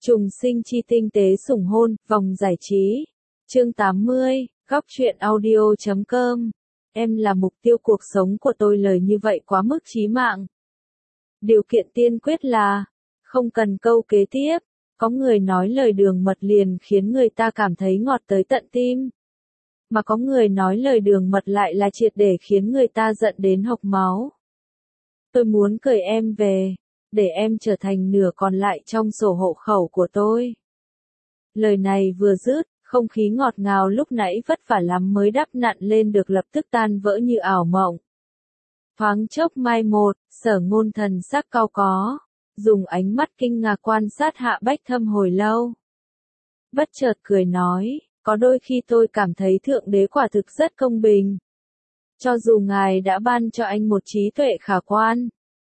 Trùng sinh chi tinh tế sủng hôn, vòng giải trí. Chương 80, góc truyện audio.com. Em là mục tiêu cuộc sống của tôi, lời như vậy quá mức chí mạng. Điều kiện tiên quyết là, không cần câu kế tiếp, có người nói lời đường mật liền khiến người ta cảm thấy ngọt tới tận tim. Mà có người nói lời đường mật lại là triệt để khiến người ta giận đến hộc máu. Tôi muốn cởi em về, để em trở thành nửa còn lại trong sổ hộ khẩu của tôi. Lời này vừa dứt, không khí ngọt ngào lúc nãy vất vả lắm mới đắp nặn lên được lập tức tan vỡ như ảo mộng. Thoáng chốc mai một, Sở Ngôn thần sắc cau có, dùng ánh mắt kinh ngạc quan sát Hạ Bách Thâm hồi lâu. Bất chợt cười nói, có đôi khi tôi cảm thấy Thượng Đế quả thực rất công bình. Cho dù Ngài đã ban cho anh một trí tuệ khả quan.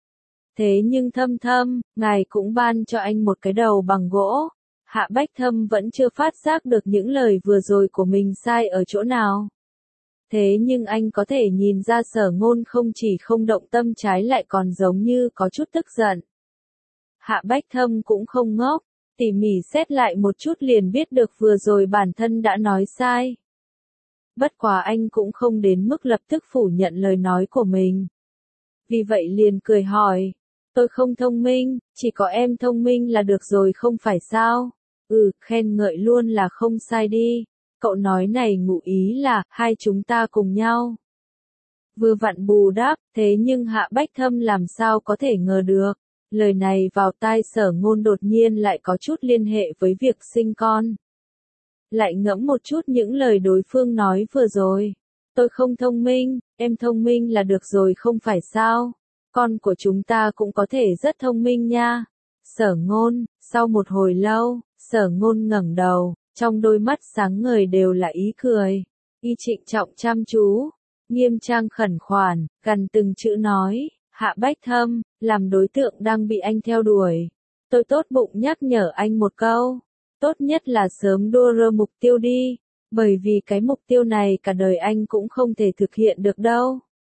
Thế nhưng Thâm, Ngài cũng ban cho anh một cái đầu bằng gỗ. Hạ Bách Thâm vẫn chưa phát giác được những lời vừa rồi của mình sai ở chỗ nào. Thế nhưng anh có thể nhìn ra Sở Ngôn không chỉ không động tâm trái lại còn giống như có chút tức giận. Hạ Bách Thâm cũng không ngốc, tỉ mỉ xét lại một chút liền biết được vừa rồi bản thân đã nói sai. Bất quá anh cũng không đến mức lập tức phủ nhận lời nói của mình. Vì vậy liền cười hỏi, tôi không thông minh, chỉ có em thông minh là được rồi không phải sao? Khen ngợi luôn là không sai đi. Cậu nói này ngụ ý là, hai chúng ta cùng nhau. Vừa vặn bù đắp, thế nhưng Hạ Bách Thâm làm sao có thể ngờ được. Lời này vào tai Sở Ngôn đột nhiên lại có chút liên hệ với việc sinh con. Lại ngẫm một chút những lời đối phương nói vừa rồi. Tôi không thông minh, em thông minh là được rồi không phải sao? Con của chúng ta cũng có thể rất thông minh nha. Sở Ngôn, sau một hồi lâu, Sở Ngôn ngẩng đầu, trong đôi mắt sáng ngời đều là ý cười. Y trịnh trọng chăm chú, nghiêm trang khẩn khoản, gần từng chữ nói, Hạ Bách Thâm, làm đối tượng đang bị anh theo đuổi. Tôi tốt bụng nhắc nhở anh một câu, tốt nhất là sớm đua rơ mục tiêu đi, bởi vì cái mục tiêu này cả đời anh cũng không thể thực hiện được đâu.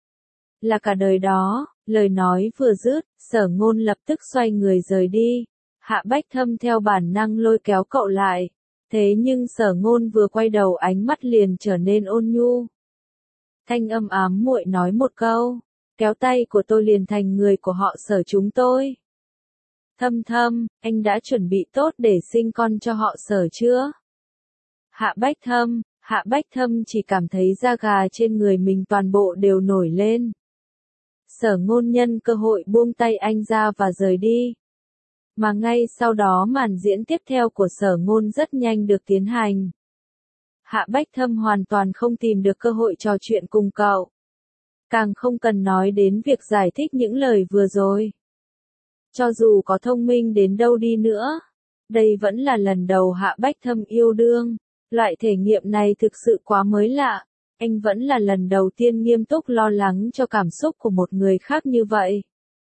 Là cả đời đó, lời nói vừa dứt, Sở Ngôn lập tức xoay người rời đi. Hạ Bách Thâm theo bản năng lôi kéo cậu lại. Thế nhưng Sở Ngôn vừa quay đầu ánh mắt liền trở nên ôn nhu. Thanh âm ám muội nói một câu, kéo tay của tôi liền thành người của họ Sở chúng tôi. Thâm, anh đã chuẩn bị tốt để sinh con cho họ Sở chưa? Hạ Bách Thâm chỉ cảm thấy da gà trên người mình toàn bộ đều nổi lên. Sở Ngôn nhân cơ hội buông tay anh ra và rời đi. Mà ngay sau đó màn diễn tiếp theo của Sở Ngôn rất nhanh được tiến hành. Hạ Bách Thâm hoàn toàn không tìm được cơ hội trò chuyện cùng cậu. Càng không cần nói đến việc giải thích những lời vừa rồi. Cho dù có thông minh đến đâu đi nữa, đây vẫn là lần đầu Hạ Bách Thâm yêu đương. Loại thể nghiệm này thực sự quá mới lạ. Anh vẫn là lần đầu tiên nghiêm túc lo lắng cho cảm xúc của một người khác như vậy.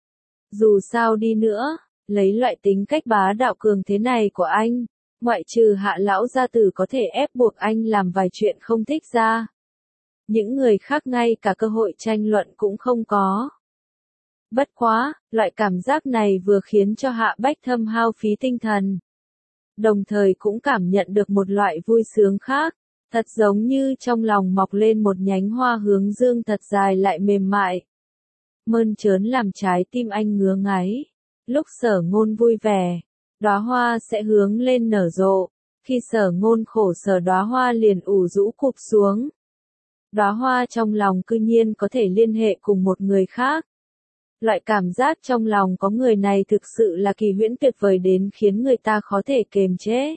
Dù sao đi nữa, lấy loại tính cách bá đạo cường thế này của anh, ngoại trừ Hạ lão gia tử có thể ép buộc anh làm vài chuyện không thích ra. Những người khác ngay cả cơ hội tranh luận cũng không có. Bất quá, loại cảm giác này vừa khiến cho Hạ Bách Thâm hao phí tinh thần. Đồng thời cũng cảm nhận được một loại vui sướng khác, thật giống như trong lòng mọc lên một nhánh hoa hướng dương thật dài lại mềm mại. Mơn trớn làm trái tim anh ngứa ngáy. Lúc Sở Ngôn vui vẻ, đóa hoa sẽ hướng lên nở rộ, khi Sở Ngôn khổ sở đóa hoa liền ủ rũ cụp xuống. Đóa hoa trong lòng cư nhiên có thể liên hệ cùng một người khác. Loại cảm giác trong lòng có người này thực sự là kỳ huyễn tuyệt vời đến khiến người ta khó thể kềm chế.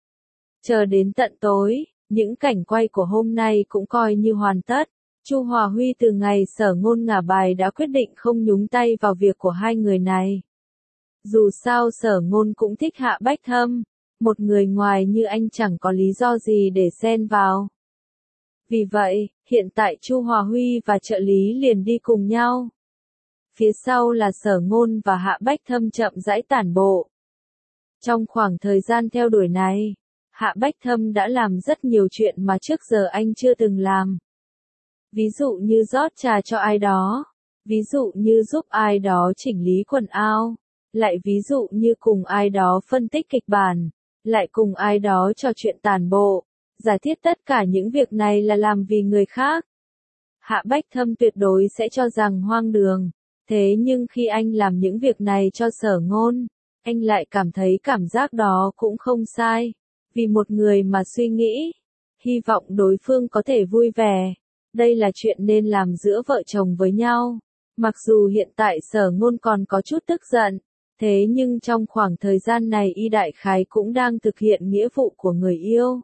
Chờ đến tận tối, những cảnh quay của hôm nay cũng coi như hoàn tất. Chu Hòa Huy từ ngày Sở Ngôn ngả bài đã quyết định không nhúng tay vào việc của hai người này. Dù sao Sở Ngôn cũng thích Hạ Bách Thâm, một người ngoài như anh chẳng có lý do gì để xen vào. Vì vậy, hiện tại Chu Hòa Huy và trợ lý liền đi cùng nhau. Phía sau là Sở Ngôn và Hạ Bách Thâm chậm rãi tản bộ. Trong khoảng thời gian theo đuổi này, Hạ Bách Thâm đã làm rất nhiều chuyện mà trước giờ anh chưa từng làm. Ví dụ như rót trà cho ai đó, ví dụ như giúp ai đó chỉnh lý quần áo, Lại ví dụ như cùng ai đó phân tích kịch bản, lại cùng ai đó trò chuyện tản bộ, giải thích tất cả những việc này là làm vì người khác. Hạ Bách Thâm tuyệt đối sẽ cho rằng hoang đường, thế nhưng khi anh làm những việc này cho Sở Ngôn, anh lại cảm thấy cảm giác đó cũng không sai, vì một người mà suy nghĩ, hy vọng đối phương có thể vui vẻ, đây là chuyện nên làm giữa vợ chồng với nhau. Mặc dù hiện tại Sở Ngôn còn có chút tức giận, thế nhưng trong khoảng thời gian này y đại khái cũng đang thực hiện nghĩa vụ của người yêu.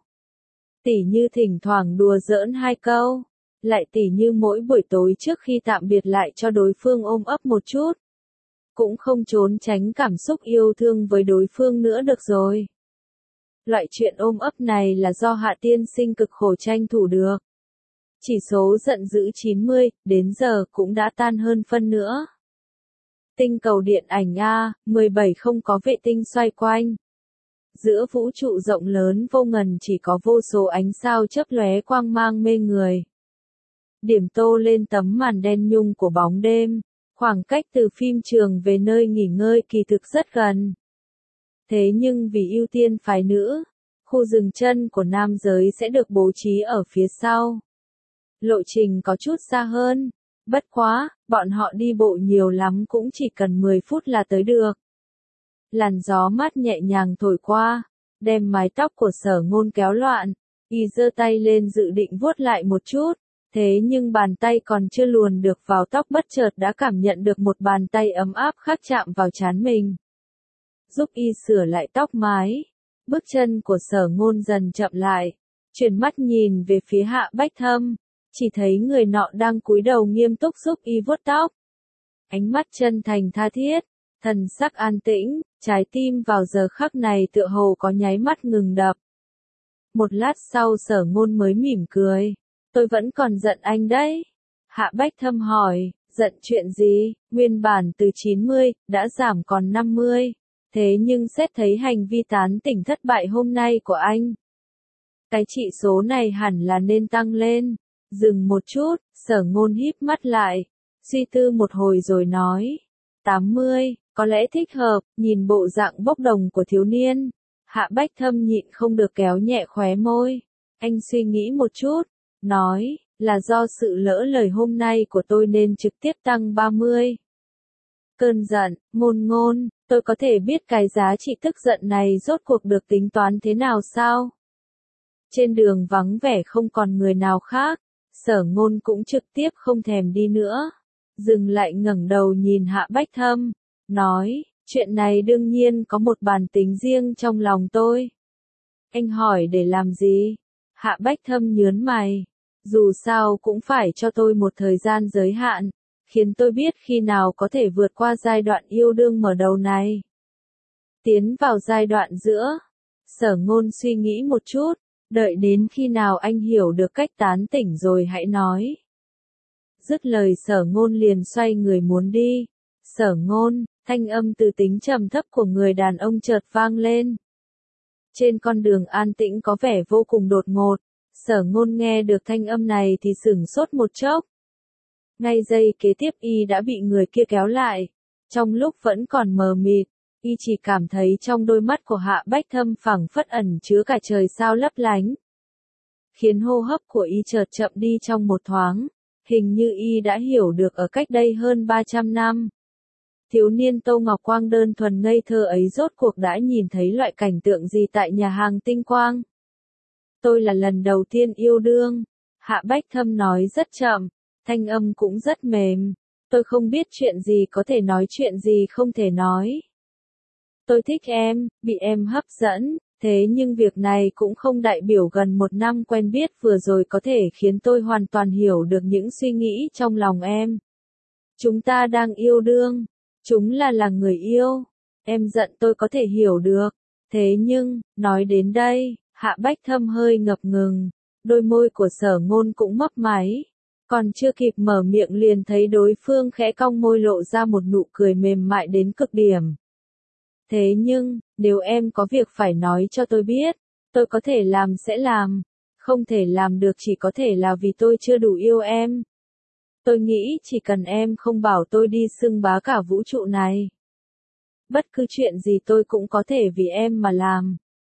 Tỉ như thỉnh thoảng đùa giỡn hai câu, lại tỉ như mỗi buổi tối trước khi tạm biệt lại cho đối phương ôm ấp một chút. Cũng không trốn tránh cảm xúc yêu thương với đối phương nữa được rồi. Loại chuyện ôm ấp này là do Hạ tiên sinh cực khổ tranh thủ được. Chỉ số giận dữ 90, đến giờ cũng đã tan hơn phân nữa. Tinh cầu điện ảnh A17 không có vệ tinh xoay quanh. Giữa vũ trụ rộng lớn vô ngần chỉ có vô số ánh sao chớp lóe quang mang mê người. Điểm tô lên tấm màn đen nhung của bóng đêm, khoảng cách từ phim trường về nơi nghỉ ngơi kỳ thực rất gần. Thế nhưng vì ưu tiên phái nữ, khu dừng chân của nam giới sẽ được bố trí ở phía sau. Lộ trình có chút xa hơn, bất quá, bọn họ đi bộ nhiều lắm cũng chỉ cần 10 phút là tới được. Làn gió mát nhẹ nhàng thổi qua, đem mái tóc của Sở Ngôn kéo loạn, y giơ tay lên dự định vuốt lại một chút, thế nhưng bàn tay còn chưa luồn được vào tóc bất chợt đã cảm nhận được một bàn tay ấm áp khác chạm vào trán mình. Giúp y sửa lại tóc mái, bước chân của Sở Ngôn dần chậm lại, chuyển mắt nhìn về phía Hạ Bách Thâm, chỉ thấy người nọ đang cúi đầu nghiêm túc giúp y vuốt tóc. Ánh mắt chân thành tha thiết, thần sắc an tĩnh, trái tim vào giờ khắc này tựa hồ có nháy mắt ngừng đập. Một lát sau Sở Ngôn mới mỉm cười, tôi vẫn còn giận anh đấy. Hạ Bách Thâm hỏi, giận chuyện gì? Nguyên bản từ 90, đã giảm còn 50, thế nhưng xét thấy hành vi tán tỉnh thất bại hôm nay của anh, cái chỉ số này hẳn là nên tăng lên. Dừng một chút, Sở Ngôn híp mắt lại, suy tư một hồi rồi nói, 80, có lẽ thích hợp, nhìn bộ dạng bốc đồng của thiếu niên. Hạ Bách Thâm nhịn không được kéo nhẹ khóe môi, anh suy nghĩ một chút, nói, là do sự lỡ lời hôm nay của tôi nên trực tiếp tăng 30. Cơn giận, Ngôn, tôi có thể biết cái giá trị tức giận này rốt cuộc được tính toán thế nào sao? Trên đường vắng vẻ không còn người nào khác, Sở Ngôn cũng trực tiếp không thèm đi nữa. Dừng lại ngẩng đầu nhìn Hạ Bách Thâm, nói, chuyện này đương nhiên có một bản tính riêng trong lòng tôi. Anh hỏi để làm gì? Hạ Bách Thâm nhướng mày, dù sao cũng phải cho tôi một thời gian giới hạn, khiến tôi biết khi nào có thể vượt qua giai đoạn yêu đương mở đầu này. Tiến vào giai đoạn giữa, Sở Ngôn suy nghĩ một chút, đợi đến khi nào anh hiểu được cách tán tỉnh rồi hãy nói. Dứt lời Sở Ngôn liền xoay người muốn đi. Sở Ngôn, thanh âm từ tính trầm thấp của người đàn ông chợt vang lên. Trên con đường an tĩnh có vẻ vô cùng đột ngột, Sở Ngôn nghe được thanh âm này thì sửng sốt một chốc. Ngay giây kế tiếp y đã bị người kia kéo lại. Trong lúc vẫn còn mờ mịt, y chỉ cảm thấy trong đôi mắt của Hạ Bách Thâm phảng phất ẩn chứa cả trời sao lấp lánh, khiến hô hấp của y chợt chậm đi trong một thoáng, hình như y đã hiểu được ở cách đây hơn 300 năm. Thiếu niên Tô Ngọc Quang đơn thuần ngây thơ ấy rốt cuộc đã nhìn thấy loại cảnh tượng gì tại nhà hàng Tinh Quang. Tôi là lần đầu tiên yêu đương, Hạ Bách Thâm nói rất chậm, thanh âm cũng rất mềm, tôi không biết chuyện gì có thể nói chuyện gì không thể nói. Tôi thích em, bị em hấp dẫn, thế nhưng việc này cũng không đại biểu gần 1 năm quen biết vừa rồi có thể khiến tôi hoàn toàn hiểu được những suy nghĩ trong lòng em. Chúng ta đang yêu đương, chúng là người yêu, em giận tôi có thể hiểu được, thế nhưng, nói đến đây, Hạ Bách Thâm hơi ngập ngừng, đôi môi của Sở Ngôn cũng mấp máy, còn chưa kịp mở miệng liền thấy đối phương khẽ cong môi lộ ra một nụ cười mềm mại đến cực điểm. Thế nhưng, nếu em có việc phải nói cho tôi biết, tôi có thể làm sẽ làm, không thể làm được chỉ có thể là vì tôi chưa đủ yêu em. Tôi nghĩ chỉ cần em không bảo tôi đi xưng bá cả vũ trụ này. Bất cứ chuyện gì tôi cũng có thể vì em mà làm.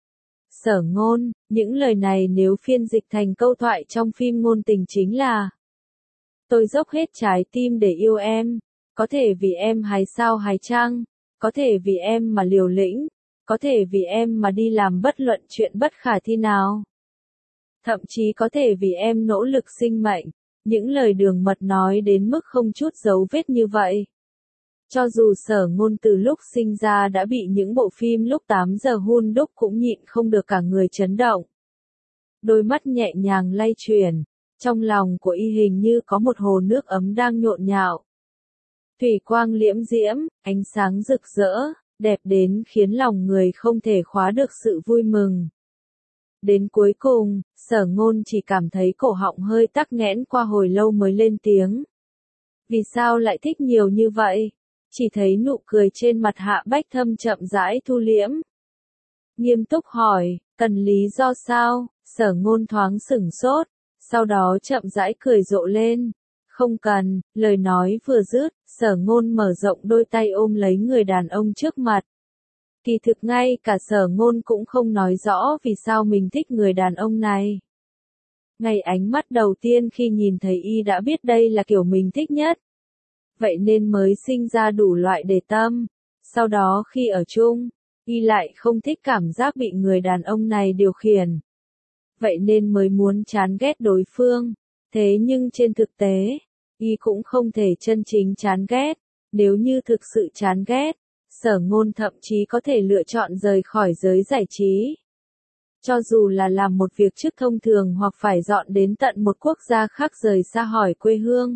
Sở Ngôn, những lời này nếu phiên dịch thành câu thoại trong phim ngôn tình chính là: tôi dốc hết trái tim để yêu em, có thể vì em hái sao hái trăng, có thể vì em mà liều lĩnh, có thể vì em mà đi làm bất luận chuyện bất khả thi nào. Thậm chí có thể vì em nỗ lực sinh mệnh, những lời Đường Mật nói đến mức không chút dấu vết như vậy. Cho dù Sở Ngôn từ lúc sinh ra đã bị những bộ phim lúc 8 giờ hun đúc cũng nhịn không được cả người chấn động. Đôi mắt nhẹ nhàng lay chuyển, trong lòng của y hình như có một hồ nước ấm đang nhộn nhạo. Thủy quang liễm diễm, ánh sáng rực rỡ, đẹp đến khiến lòng người không thể khóa được sự vui mừng. Đến cuối cùng, Sở Ngôn chỉ cảm thấy cổ họng hơi tắc nghẽn qua hồi lâu mới lên tiếng. Vì sao lại thích nhiều như vậy? Chỉ thấy nụ cười trên mặt Hạ Bách Thâm chậm rãi thu liễm. Nghiêm túc hỏi, cần lý do sao? Sở Ngôn thoáng sửng sốt, sau đó chậm rãi cười rộ lên. Không cần, lời nói vừa dứt, Sở Ngôn mở rộng đôi tay ôm lấy người đàn ông trước mặt. Kỳ thực ngay cả Sở Ngôn cũng không nói rõ vì sao mình thích người đàn ông này. Ngay ánh mắt đầu tiên khi nhìn thấy y đã biết đây là kiểu mình thích nhất. Vậy nên mới sinh ra đủ loại đề tâm. Sau đó khi ở chung, y lại không thích cảm giác bị người đàn ông này điều khiển. Vậy nên mới muốn chán ghét đối phương. Thế nhưng trên thực tế, y cũng không thể chân chính chán ghét. Nếu như thực sự chán ghét, Sở Ngôn thậm chí có thể lựa chọn rời khỏi giới giải trí. Cho dù là làm một việc chức thông thường hoặc phải dọn đến tận một quốc gia khác rời xa khỏi quê hương.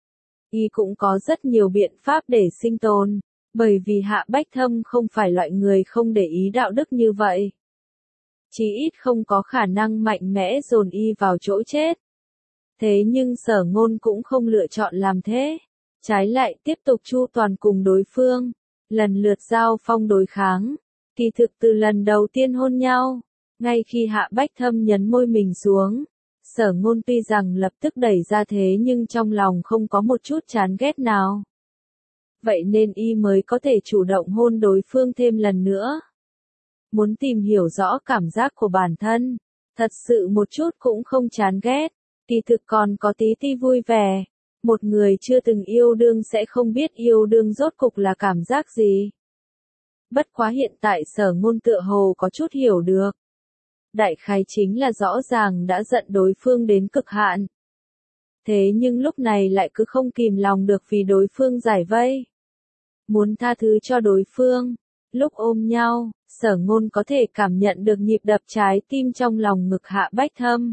Y cũng có rất nhiều biện pháp để sinh tồn, bởi vì Hạ Bách Thâm không phải loại người không để ý đạo đức như vậy. Chí ít không có khả năng mạnh mẽ dồn y vào chỗ chết. Thế nhưng Sở Ngôn cũng không lựa chọn làm thế. Trái lại tiếp tục chu toàn cùng đối phương, lần lượt giao phong đối kháng. Kỳ thực từ lần đầu tiên hôn nhau, ngay khi Hạ Bách Thâm nhấn môi mình xuống, Sở Ngôn tuy rằng lập tức đẩy ra thế nhưng trong lòng không có một chút chán ghét nào. Vậy nên y mới có thể chủ động hôn đối phương thêm lần nữa. Muốn tìm hiểu rõ cảm giác của bản thân, thật sự một chút cũng không chán ghét, kỳ thực còn có tí ti vui vẻ. Một người chưa từng yêu đương sẽ không biết yêu đương rốt cục là cảm giác gì. Bất quá hiện tại Sở Ngôn tựa hồ có chút hiểu được. Đại khái chính là rõ ràng đã giận đối phương đến cực hạn. Thế nhưng lúc này lại cứ không kìm lòng được vì đối phương giải vây. Muốn tha thứ cho đối phương. Lúc ôm nhau, Sở Ngôn có thể cảm nhận được nhịp đập trái tim trong lòng ngực Hạ Bách Thâm.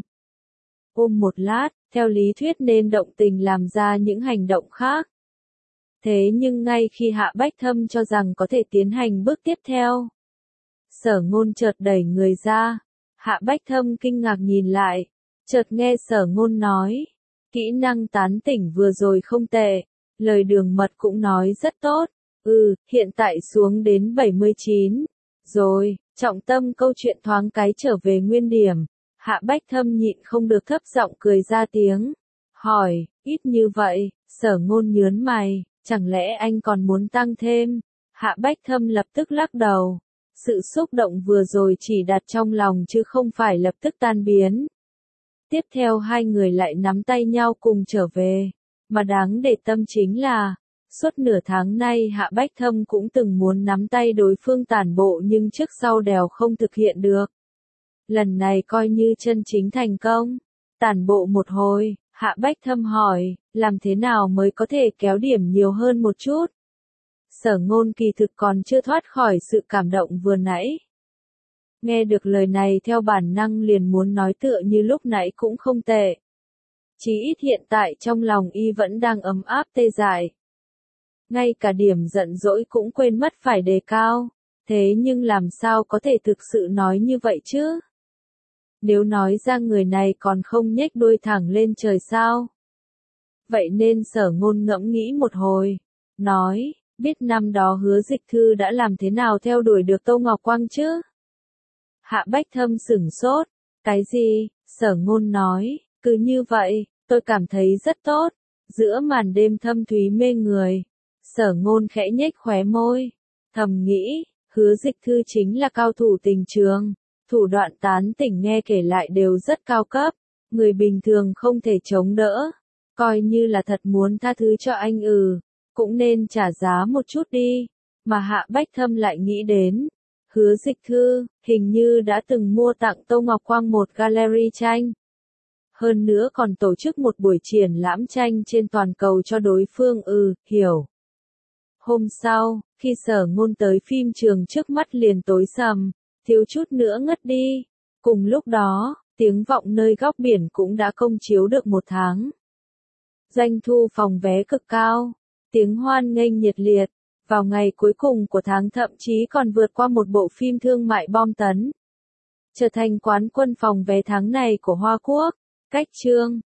Ôm một lát, theo lý thuyết nên động tình làm ra những hành động khác. Thế nhưng ngay khi Hạ Bách Thâm cho rằng có thể tiến hành bước tiếp theo, Sở Ngôn chợt đẩy người ra. Hạ Bách Thâm kinh ngạc nhìn lại, chợt nghe Sở Ngôn nói, kỹ năng tán tỉnh vừa rồi không tệ, lời Đường Mật cũng nói rất tốt, hiện tại xuống đến 79, rồi, trọng tâm câu chuyện thoáng cái trở về nguyên điểm. Hạ Bách Thâm nhịn không được thấp giọng cười ra tiếng, hỏi, ít như vậy? Sở Ngôn nhớn mày, chẳng lẽ anh còn muốn tăng thêm? Hạ Bách Thâm lập tức lắc đầu. Sự xúc động vừa rồi chỉ đặt trong lòng chứ không phải lập tức tan biến. Tiếp theo hai người lại nắm tay nhau cùng trở về. Mà đáng để tâm chính là, suốt nửa tháng nay Hạ Bách Thâm cũng từng muốn nắm tay đối phương tản bộ nhưng trước sau đều không thực hiện được. Lần này coi như chân chính thành công. Tản bộ một hồi, Hạ Bách Thâm hỏi, làm thế nào mới có thể kéo điểm nhiều hơn một chút? Sở Ngôn kỳ thực còn chưa thoát khỏi sự cảm động vừa nãy. Nghe được lời này theo bản năng liền muốn nói tựa như lúc nãy cũng không tệ. Chí ít hiện tại trong lòng y vẫn đang ấm áp tê dại. Ngay cả điểm giận dỗi cũng quên mất phải đề cao. Thế nhưng làm sao có thể thực sự nói như vậy chứ? Nếu nói ra người này còn không nhếch đuôi thẳng lên trời sao? Vậy nên Sở Ngôn ngẫm nghĩ một hồi, nói, biết năm đó Hứa Dịch Thư đã làm thế nào theo đuổi được Tô Ngọc Quang chứ? Hạ Bách Thâm sửng sốt, cái gì? Sở Ngôn nói, cứ như vậy, tôi cảm thấy rất tốt. Giữa màn đêm thâm thúy mê người, Sở Ngôn khẽ nhếch khóe môi. Thầm nghĩ, Hứa Dịch Thư chính là cao thủ tình trường, thủ đoạn tán tỉnh nghe kể lại đều rất cao cấp, người bình thường không thể chống đỡ, coi như là thật muốn tha thứ cho anh cũng nên trả giá một chút đi, mà Hạ Bách Thâm lại nghĩ đến. Hứa Dịch Thư, hình như đã từng mua tặng Tô Ngọc Quang một gallery tranh. Hơn nữa còn tổ chức một buổi triển lãm tranh trên toàn cầu cho đối phương hiểu. Hôm sau, khi Sở Ngôn tới phim trường trước mắt liền tối sầm, thiếu chút nữa ngất đi. Cùng lúc đó, Tiếng Vọng Nơi Góc Biển cũng đã công chiếu được 1 tháng. Doanh thu phòng vé cực cao, tiếng hoan nghênh nhiệt liệt, vào ngày cuối cùng của tháng thậm chí còn vượt qua một bộ phim thương mại bom tấn. Trở thành quán quân phòng vé tháng này của Hoa Quốc. Cách chương